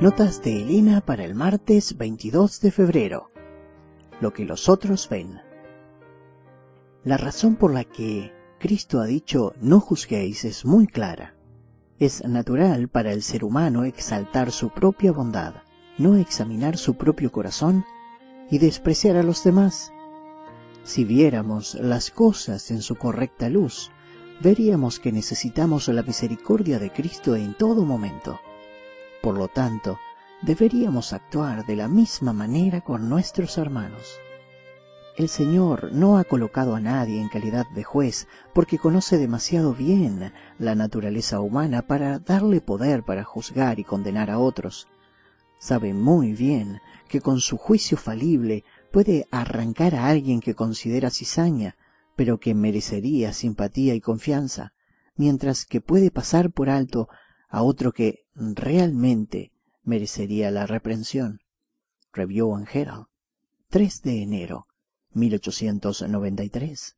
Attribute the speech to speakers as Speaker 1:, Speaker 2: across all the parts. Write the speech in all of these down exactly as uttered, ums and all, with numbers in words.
Speaker 1: Notas de Elena para el martes veintidós de febrero. Lo que los otros ven. La razón por la que Cristo ha dicho no juzguéis es muy clara. Es natural para el ser humano exaltar su propia bondad, no examinar su propio corazón y despreciar a los demás. Si viéramos las cosas en su correcta luz, veríamos que necesitamos la misericordia de Cristo en todo momento. Por lo tanto, deberíamos actuar de la misma manera con nuestros hermanos. El Señor no ha colocado a nadie en calidad de juez porque conoce demasiado bien la naturaleza humana para darle poder para juzgar y condenar a otros. Sabe muy bien que con su juicio falible puede arrancar a alguien que considera cizaña, pero que merecería simpatía y confianza, mientras que puede pasar por alto a otro que realmente merecería la reprensión. Review and Herald, tres de enero mil ochocientos noventa y tres.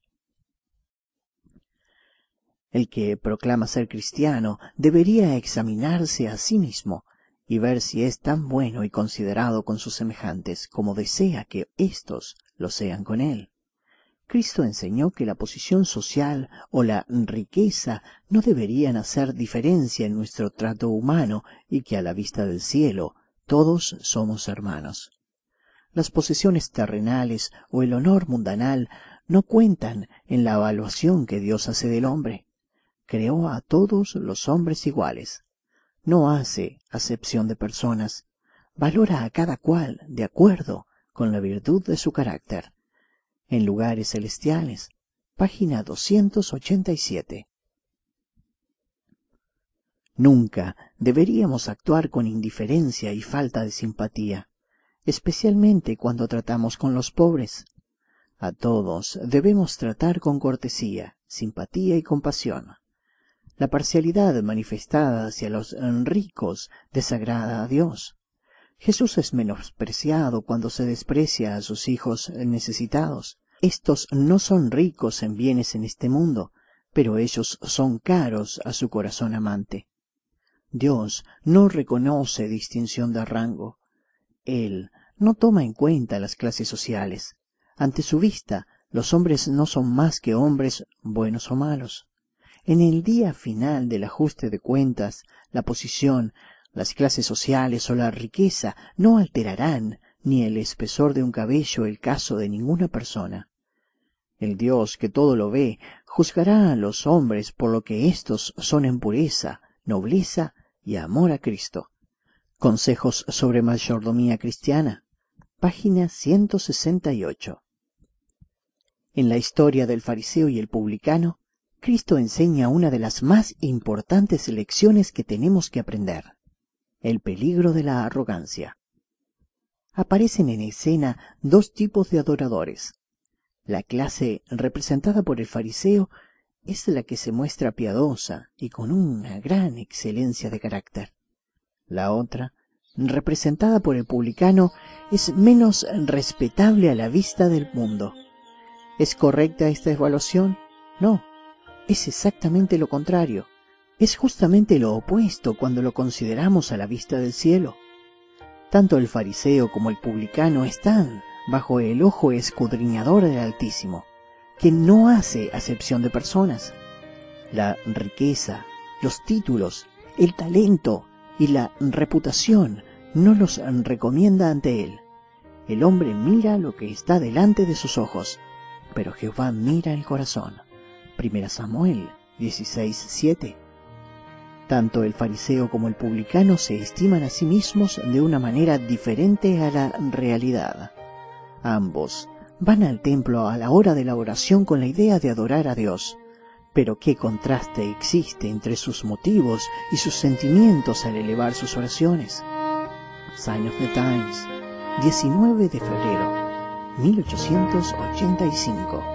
Speaker 1: El que proclama ser cristiano debería examinarse a sí mismo y ver si es tan bueno y considerado con sus semejantes como desea que éstos lo sean con él. Cristo enseñó que la posición social o la riqueza no deberían hacer diferencia en nuestro trato humano y que a la vista del cielo todos somos hermanos. Las posesiones terrenales o el honor mundanal no cuentan en la evaluación que Dios hace del hombre. Creó a todos los hombres iguales. No hace acepción de personas. Valora a cada cual de acuerdo con la virtud de su carácter. En lugares celestiales, página doscientos ochenta y siete. Nunca deberíamos actuar con indiferencia y falta de simpatía, especialmente cuando tratamos con los pobres. A todos debemos tratar con cortesía, simpatía y compasión. La parcialidad manifestada hacia los ricos desagrada a Dios. Jesús es menospreciado cuando se desprecia a sus hijos necesitados. Estos no son ricos en bienes en este mundo, pero ellos son caros a su corazón amante. Dios no reconoce distinción de rango. Él no toma en cuenta las clases sociales. Ante su vista, los hombres no son más que hombres, buenos o malos. En el día final del ajuste de cuentas, la posición, las clases sociales o la riqueza no alterarán ni el espesor de un cabello el caso de ninguna persona. El Dios que todo lo ve juzgará a los hombres por lo que éstos son en pureza, nobleza y amor a Cristo. Consejos sobre mayordomía cristiana, página ciento sesenta y ocho. En la historia del fariseo y el publicano, Cristo enseña una de las más importantes lecciones que tenemos que aprender: el peligro de la arrogancia. Aparecen en escena dos tipos de adoradores. La clase representada por el fariseo es la que se muestra piadosa y con una gran excelencia de carácter. La otra, representada por el publicano, es menos respetable a la vista del mundo. ¿Es correcta esta evaluación? No, es exactamente lo contrario. Es justamente lo opuesto cuando lo consideramos a la vista del cielo. Tanto el fariseo como el publicano están bajo el ojo escudriñador del Altísimo, que no hace acepción de personas. La riqueza, los títulos, el talento y la reputación no los recomienda ante él. El hombre mira lo que está delante de sus ojos, pero Jehová mira el corazón. Primera Samuel dieciséis siete. Tanto el fariseo como el publicano se estiman a sí mismos de una manera diferente a la realidad. Ambos van al templo a la hora de la oración con la idea de adorar a Dios. Pero qué contraste existe entre sus motivos y sus sentimientos al elevar sus oraciones. Sign of the Times, diecinueve de febrero mil ochocientos ochenta y cinco.